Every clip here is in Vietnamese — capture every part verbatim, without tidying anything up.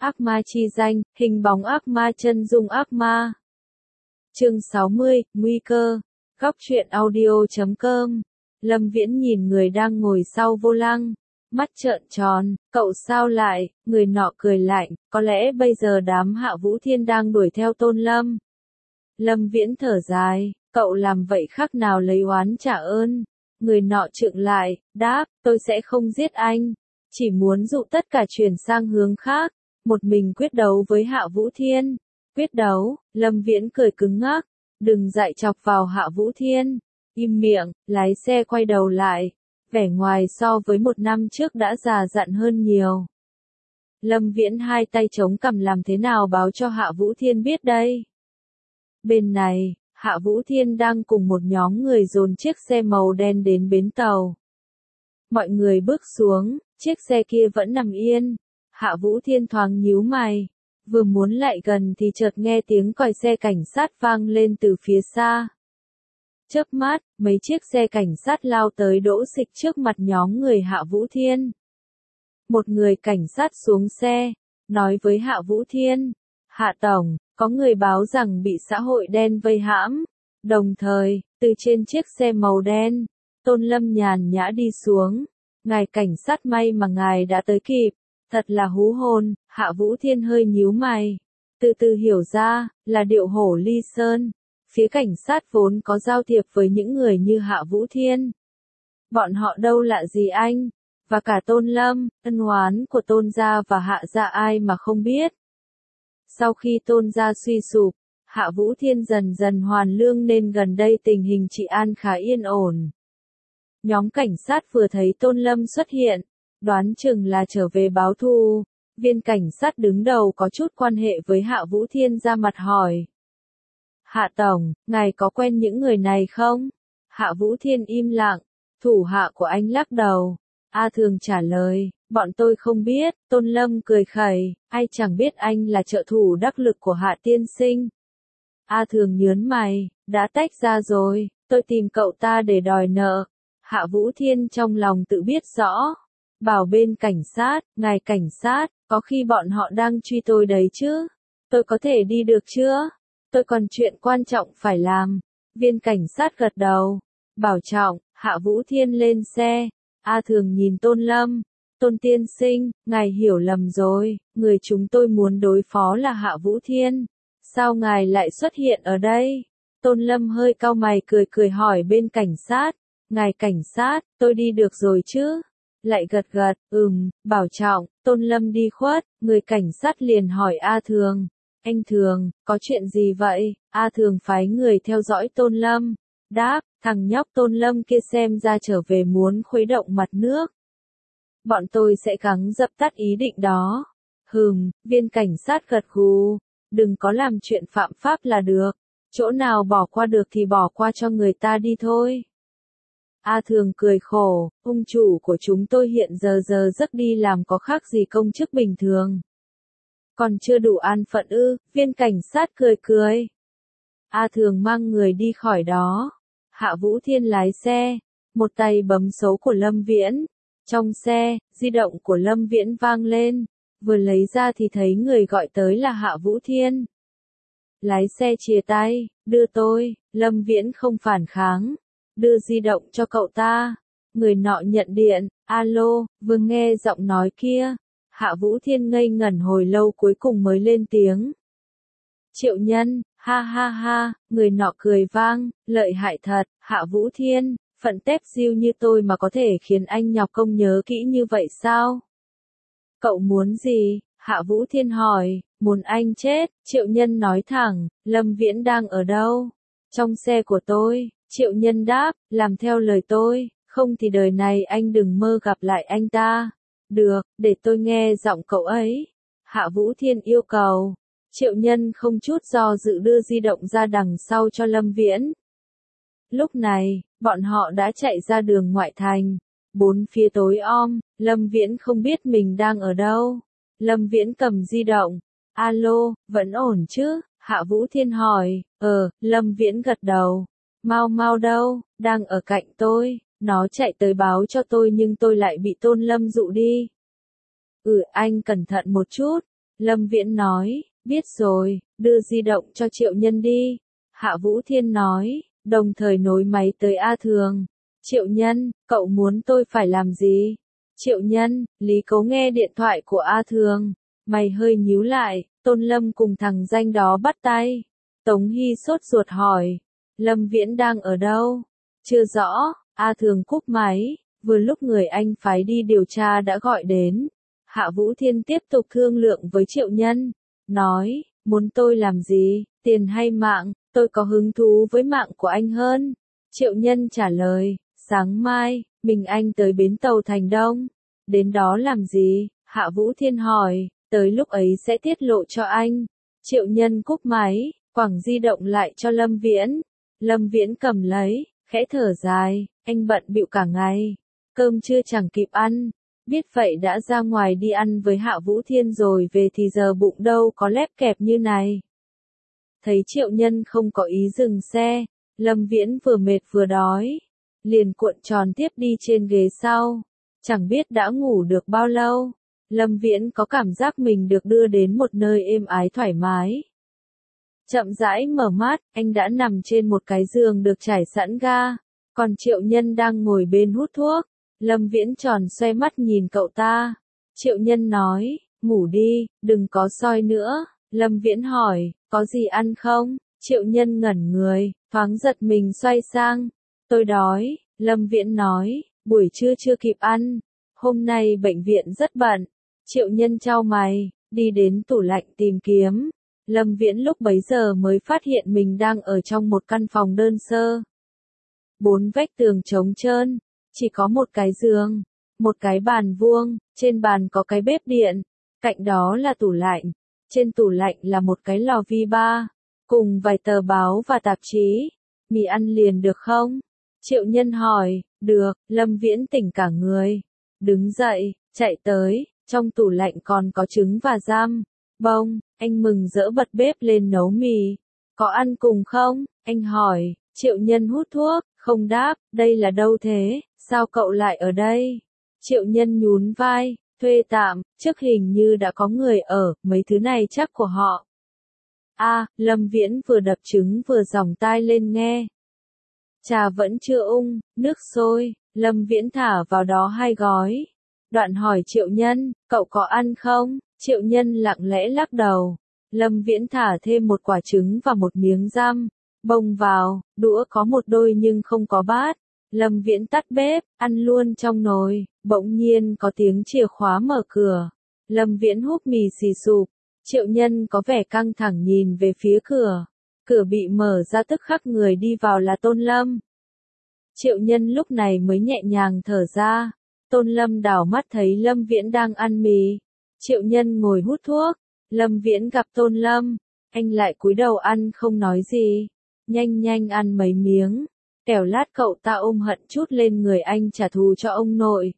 Ác ma chi danh, hình bóng ác ma chân dung ác ma. Chương sáu mươi, nguy cơ. Góc truyện audio chấm com. Lâm Viễn nhìn người đang ngồi sau vô lăng, mắt trợn tròn, cậu sao lại, người nọ cười lạnh, có lẽ bây giờ đám Hạ Vũ Thiên đang đuổi theo Tôn Lâm. Lâm Viễn thở dài, cậu làm vậy khác nào lấy oán trả ơn. Người nọ trượng lại, đáp, tôi sẽ không giết anh, chỉ muốn dụ tất cả chuyển sang hướng khác, một mình quyết đấu với Hạ Vũ Thiên. Quyết đấu, Lâm Viễn cười cứng ngắc, đừng dại chọc vào Hạ Vũ Thiên. Im miệng, lái xe quay đầu lại, vẻ ngoài so với một năm trước đã già dặn hơn nhiều. Lâm Viễn hai tay chống cằm làm thế nào báo cho Hạ Vũ Thiên biết đây. Bên này, Hạ Vũ Thiên đang cùng một nhóm người dồn chiếc xe màu đen đến bến tàu. Mọi người bước xuống, chiếc xe kia vẫn nằm yên. Hạ Vũ Thiên thoáng nhíu mày, vừa muốn lại gần thì chợt nghe tiếng còi xe cảnh sát vang lên từ phía xa. Chớp mắt, mấy chiếc xe cảnh sát lao tới đỗ xịch trước mặt nhóm người Hạ Vũ Thiên. Một người cảnh sát xuống xe, nói với Hạ Vũ Thiên, Hạ Tổng, có người báo rằng bị xã hội đen vây hãm. Đồng thời, từ trên chiếc xe màu đen, Tôn Lâm nhàn nhã đi xuống. Ngài cảnh sát may mà ngài đã tới kịp, thật là hú hồn. Hạ Vũ Thiên hơi nhíu mày, từ từ hiểu ra, là điệu hổ ly sơn. Phía cảnh sát vốn có giao thiệp với những người như Hạ Vũ Thiên. Bọn họ đâu lạ gì anh, và cả Tôn Lâm, ân oán của Tôn gia và Hạ gia ai mà không biết. Sau khi Tôn gia suy sụp, Hạ Vũ Thiên dần dần hoàn lương nên gần đây tình hình trị an khá yên ổn. Nhóm cảnh sát vừa thấy Tôn Lâm xuất hiện, đoán chừng là trở về báo thù. Viên cảnh sát đứng đầu có chút quan hệ với Hạ Vũ Thiên ra mặt hỏi. Hạ Tổng, ngài có quen những người này không? Hạ Vũ Thiên im lặng, thủ hạ của anh lắc đầu. A Thường trả lời, bọn tôi không biết. Tôn Lâm cười khẩy, ai chẳng biết anh là trợ thủ đắc lực của Hạ tiên sinh. A Thường nhớn mày, đã tách ra rồi, tôi tìm cậu ta để đòi nợ. Hạ Vũ Thiên trong lòng tự biết rõ, bảo bên cảnh sát, ngài cảnh sát, có khi bọn họ đang truy tôi đấy chứ, tôi có thể đi được chưa? Tôi còn chuyện quan trọng phải làm. Viên cảnh sát gật đầu, bảo trọng. Hạ Vũ Thiên lên xe. A Thường nhìn Tôn Lâm, Tôn tiên sinh, ngài hiểu lầm rồi, người chúng tôi muốn đối phó là Hạ Vũ Thiên. Sao ngài lại xuất hiện ở đây? Tôn Lâm hơi cau mày cười cười hỏi bên cảnh sát, ngài cảnh sát, tôi đi được rồi chứ? Lại gật gật, ừm, bảo trọng. Tôn Lâm đi khuất, người cảnh sát liền hỏi A Thường, anh Thường, có chuyện gì vậy? A Thường phái người theo dõi Tôn Lâm, đáp, thằng nhóc Tôn Lâm kia xem ra trở về muốn khuấy động mặt nước. Bọn tôi sẽ gắng dập tắt ý định đó. Hừm, viên cảnh sát gật gù, đừng có làm chuyện phạm pháp là được, chỗ nào bỏ qua được thì bỏ qua cho người ta đi thôi. A Thường cười khổ, ông chủ của chúng tôi hiện giờ giờ giấc đi làm có khác gì công chức bình thường. Còn chưa đủ an phận ư? Viên cảnh sát cười cười. A Thường mang người đi khỏi đó. Hạ Vũ Thiên lái xe, một tay bấm số của Lâm Viễn. Trong xe, di động của Lâm Viễn vang lên, vừa lấy ra thì thấy người gọi tới là Hạ Vũ Thiên. Lái xe chìa tay, đưa tôi. Lâm Viễn không phản kháng, đưa di động cho cậu ta. Người nọ nhận điện, alo, vừa nghe giọng nói kia. Hạ Vũ Thiên ngây ngẩn hồi lâu cuối cùng mới lên tiếng. Triệu Nhân, ha ha ha, người nọ cười vang, lợi hại thật. Hạ Vũ Thiên, phận tép diêu như tôi mà có thể khiến anh nhọc công nhớ kỹ như vậy sao? Cậu muốn gì? Hạ Vũ Thiên hỏi, muốn anh chết. Triệu Nhân nói thẳng, Lâm Viễn đang ở đâu? Trong xe của tôi. Triệu Nhân đáp, làm theo lời tôi, không thì đời này anh đừng mơ gặp lại anh ta. Được, để tôi nghe giọng cậu ấy. Hạ Vũ Thiên yêu cầu. Triệu Nhân không chút do dự đưa di động ra đằng sau cho Lâm Viễn. Lúc này, bọn họ đã chạy ra đường ngoại thành. Bốn phía tối om, Lâm Viễn không biết mình đang ở đâu. Lâm Viễn cầm di động. Alo, vẫn ổn chứ? Hạ Vũ Thiên hỏi. Ờ, Lâm Viễn gật đầu. Mau mau đâu, đang ở cạnh tôi. Nó chạy tới báo cho tôi nhưng tôi lại bị Tôn Lâm dụ đi. Ừ, anh cẩn thận một chút. Lâm Viễn nói, biết rồi, đưa di động cho Triệu Nhân đi. Hạ Vũ Thiên nói, đồng thời nối máy tới A Thường. Triệu Nhân, cậu muốn tôi phải làm gì? Triệu Nhân, Lý Cấu nghe điện thoại của A Thường. Mày hơi nhíu lại, Tôn Lâm cùng thằng danh đó bắt tay. Tống Hy sốt ruột hỏi, Lâm Viễn đang ở đâu? Chưa rõ, A Thường cúp máy, vừa lúc người anh phái đi điều tra đã gọi đến. Hạ Vũ Thiên tiếp tục thương lượng với Triệu Nhân, nói, muốn tôi làm gì, tiền hay mạng, tôi có hứng thú với mạng của anh hơn. Triệu Nhân trả lời, sáng mai, mình anh tới bến tàu Thành Đông. Đến đó làm gì? Hạ Vũ Thiên hỏi, tới lúc ấy sẽ tiết lộ cho anh. Triệu Nhân cúp máy, quẳng di động lại cho Lâm Viễn. Lâm Viễn cầm lấy, khẽ thở dài, anh bận bịu cả ngày, cơm trưa chẳng kịp ăn. Biết vậy đã ra ngoài đi ăn với Hạ Vũ Thiên rồi về thì giờ bụng đâu có lép kẹp như này. Thấy Triệu Nhân không có ý dừng xe, Lâm Viễn vừa mệt vừa đói, liền cuộn tròn tiếp đi trên ghế sau. Chẳng biết đã ngủ được bao lâu, Lâm Viễn có cảm giác mình được đưa đến một nơi êm ái thoải mái. Chậm rãi mở mắt, anh đã nằm trên một cái giường được trải sẵn ga, còn Triệu Nhân đang ngồi bên hút thuốc. Lâm Viễn tròn xoay mắt nhìn cậu ta. Triệu Nhân nói, ngủ đi, đừng có soi nữa. Lâm Viễn hỏi, có gì ăn không? Triệu Nhân ngẩn người, thoáng giật mình xoay sang. Tôi đói, Lâm Viễn nói, buổi trưa chưa kịp ăn. Hôm nay bệnh viện rất bận. Triệu Nhân chau mày, đi đến tủ lạnh tìm kiếm. Lâm Viễn lúc bấy giờ mới phát hiện mình đang ở trong một căn phòng đơn sơ. Bốn vách tường trống trơn, chỉ có một cái giường, một cái bàn vuông, trên bàn có cái bếp điện, cạnh đó là tủ lạnh, trên tủ lạnh là một cái lò vi ba, cùng vài tờ báo và tạp chí. Mì ăn liền được không? Triệu Nhân hỏi, được. Lâm Viễn tỉnh cả người, đứng dậy, chạy tới, trong tủ lạnh còn có trứng và giam. Bông, anh mừng rỡ bật bếp lên nấu mì. Có ăn cùng không? Anh hỏi. Triệu Nhân hút thuốc, không đáp, đây là đâu thế, sao cậu lại ở đây? Triệu Nhân nhún vai, thuê tạm, trước hình như đã có người ở, mấy thứ này chắc của họ. A, à, Lâm Viễn vừa đập trứng vừa giòng tai lên nghe. Trà vẫn chưa ung, nước sôi, Lâm Viễn thả vào đó hai gói. Đoạn hỏi Triệu Nhân, cậu có ăn không? Triệu Nhân lặng lẽ lắc đầu. Lâm Viễn thả thêm một quả trứng và một miếng giam. Bông vào, đũa có một đôi nhưng không có bát. Lâm Viễn tắt bếp, ăn luôn trong nồi. Bỗng nhiên có tiếng chìa khóa mở cửa. Lâm Viễn húp mì xì sụp. Triệu Nhân có vẻ căng thẳng nhìn về phía cửa. Cửa bị mở ra tức khắc người đi vào là Tôn Lâm. Triệu Nhân lúc này mới nhẹ nhàng thở ra. Tôn Lâm đảo mắt thấy Lâm Viễn đang ăn mì. Triệu Nhân ngồi hút thuốc. Lâm Viễn gặp Tôn Lâm. Anh lại cúi đầu ăn không nói gì. Nhanh nhanh ăn mấy miếng. Kẻo lát cậu ta ôm hận chút lên người anh trả thù cho ông nội.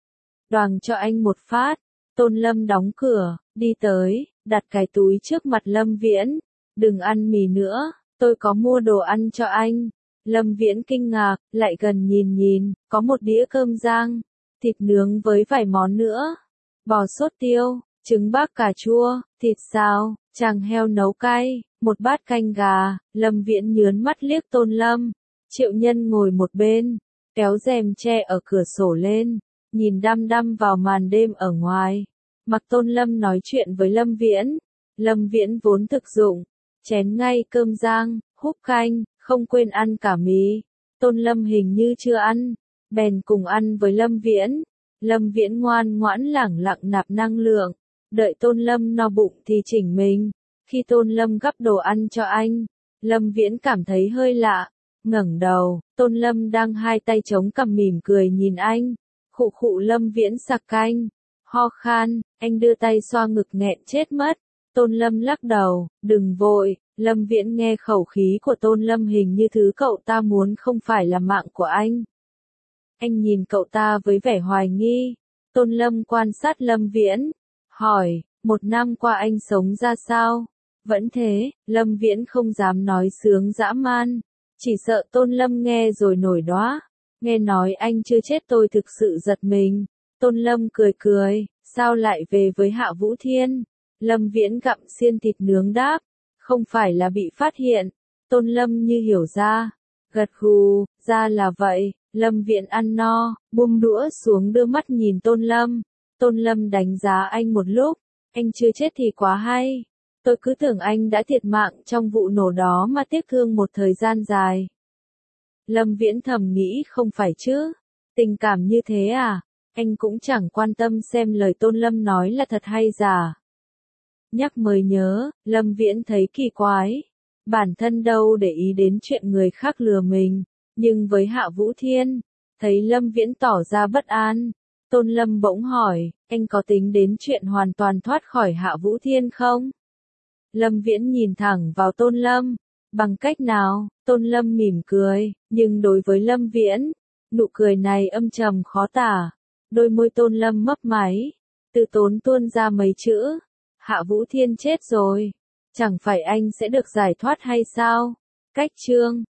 Đoàng cho anh một phát. Tôn Lâm đóng cửa, đi tới, đặt cái túi trước mặt Lâm Viễn. Đừng ăn mì nữa, tôi có mua đồ ăn cho anh. Lâm Viễn kinh ngạc, lại gần nhìn nhìn, có một đĩa cơm rang, thịt nướng với vài món nữa. Bò sốt tiêu, trứng bác cà chua, thịt xào, chàng heo nấu cay, một bát canh gà. Lâm Viễn nhớn mắt liếc Tôn Lâm. Triệu Nhân ngồi một bên, kéo rèm che ở cửa sổ lên, nhìn đăm đăm vào màn đêm ở ngoài. Mặc Tôn Lâm nói chuyện với Lâm Viễn. Lâm Viễn vốn thực dụng, chén ngay cơm rang, húp canh, không quên ăn cả mì. Tôn Lâm hình như chưa ăn, bèn cùng ăn với Lâm Viễn. Lâm Viễn ngoan ngoãn lẳng lặng nạp năng lượng, đợi Tôn Lâm no bụng thì chỉnh mình. Khi Tôn Lâm gắp đồ ăn cho anh, Lâm Viễn cảm thấy hơi lạ, ngẩng đầu, Tôn Lâm đang hai tay chống cằm mỉm cười nhìn anh. Khụ khụ Lâm Viễn sặc canh, ho khan, anh đưa tay xoa ngực nghẹn chết mất. Tôn Lâm lắc đầu, đừng vội. Lâm Viễn nghe khẩu khí của Tôn Lâm hình như thứ cậu ta muốn không phải là mạng của anh. Anh nhìn cậu ta với vẻ hoài nghi. Tôn Lâm quan sát Lâm Viễn, hỏi, một năm qua anh sống ra sao? Vẫn thế. Lâm Viễn không dám nói sướng dã man, chỉ sợ Tôn Lâm nghe rồi nổi đoá. Nghe nói anh chưa chết tôi thực sự giật mình. Tôn Lâm cười cười, sao lại về với Hạ Vũ Thiên? Lâm Viễn gặm xiên thịt nướng đáp, không phải là bị phát hiện. Tôn Lâm như hiểu ra, gật gù, ra là vậy. Lâm Viễn ăn no, buông đũa xuống đưa mắt nhìn Tôn Lâm. Tôn Lâm đánh giá anh một lúc, anh chưa chết thì quá hay. Tôi cứ tưởng anh đã thiệt mạng trong vụ nổ đó mà tiếc thương một thời gian dài. Lâm Viễn thầm nghĩ không phải chứ, tình cảm như thế à, anh cũng chẳng quan tâm xem lời Tôn Lâm nói là thật hay giả. Nhắc mới nhớ, Lâm Viễn thấy kỳ quái, bản thân đâu để ý đến chuyện người khác lừa mình, nhưng với Hạ Vũ Thiên, thấy Lâm Viễn tỏ ra bất an, Tôn Lâm bỗng hỏi, anh có tính đến chuyện hoàn toàn thoát khỏi Hạ Vũ Thiên không? Lâm Viễn nhìn thẳng vào Tôn Lâm, bằng cách nào? Tôn Lâm mỉm cười, nhưng đối với Lâm Viễn, nụ cười này âm trầm khó tả. Đôi môi Tôn Lâm mấp máy, từ tốn tuôn ra mấy chữ, Hạ Vũ Thiên chết rồi, chẳng phải anh sẽ được giải thoát hay sao? Cách chương